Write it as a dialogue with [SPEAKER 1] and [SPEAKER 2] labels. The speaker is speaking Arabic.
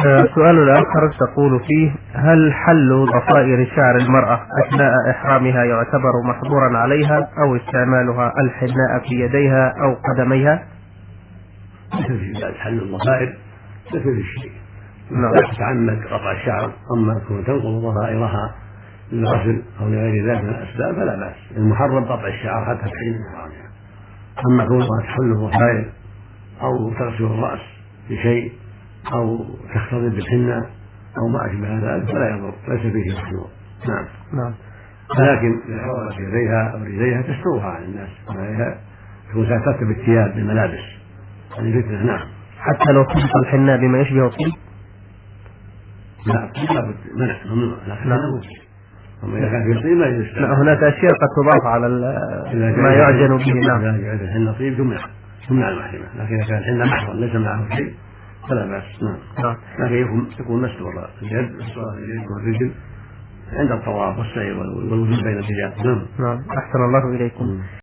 [SPEAKER 1] السؤال الآخر تقول فيه: هل حل ضفائر شعر المرأة أثناء إحرامها يعتبر محظورا عليها، أو استعمالها الحناء في يديها أو قدميها؟
[SPEAKER 2] ليس في ذلك حل الضفائر، ليس في شيء.
[SPEAKER 1] نعم.
[SPEAKER 2] لا تتعمد قطع الشعر، أما تكون تنقض ضفائرها للغسل أو لغير ذلك من الأسباب فلا بأس. المحرم قطع الشعر حتى تحل إحرامها. أما كونها تحل الضفائر أو تغسل الرأس بشيء أو تختلط بالحنة أو ما أشبه ذلك فلا يضر، ليس فيه محظور. نعم.
[SPEAKER 1] نعم.
[SPEAKER 2] لكن إذا حضرت يديها أو رجليها تسترها عن الناس، عليها تكون ساترة بالثياب بالملابس، هذه فتنة. نعم.
[SPEAKER 1] حتى لو خلط الحناء بما يشبه الطين؟
[SPEAKER 2] لا، لابد منع ممنوع، لكن أما إذا كان في الطين لا يجوز.
[SPEAKER 1] هناك أشياء قد تضاف على ما يعجن به. نعم.
[SPEAKER 2] إذا جعل الحنة طيب تمنع المحرمة، لكن إذا كان الحنة محضا ليس معه شيء فلا بأس. نعم. لكن يكون مستور اليد والرجل عند الطواف والسعي والوجود بين الرجال. نعم.
[SPEAKER 1] أحسن الله إليكم.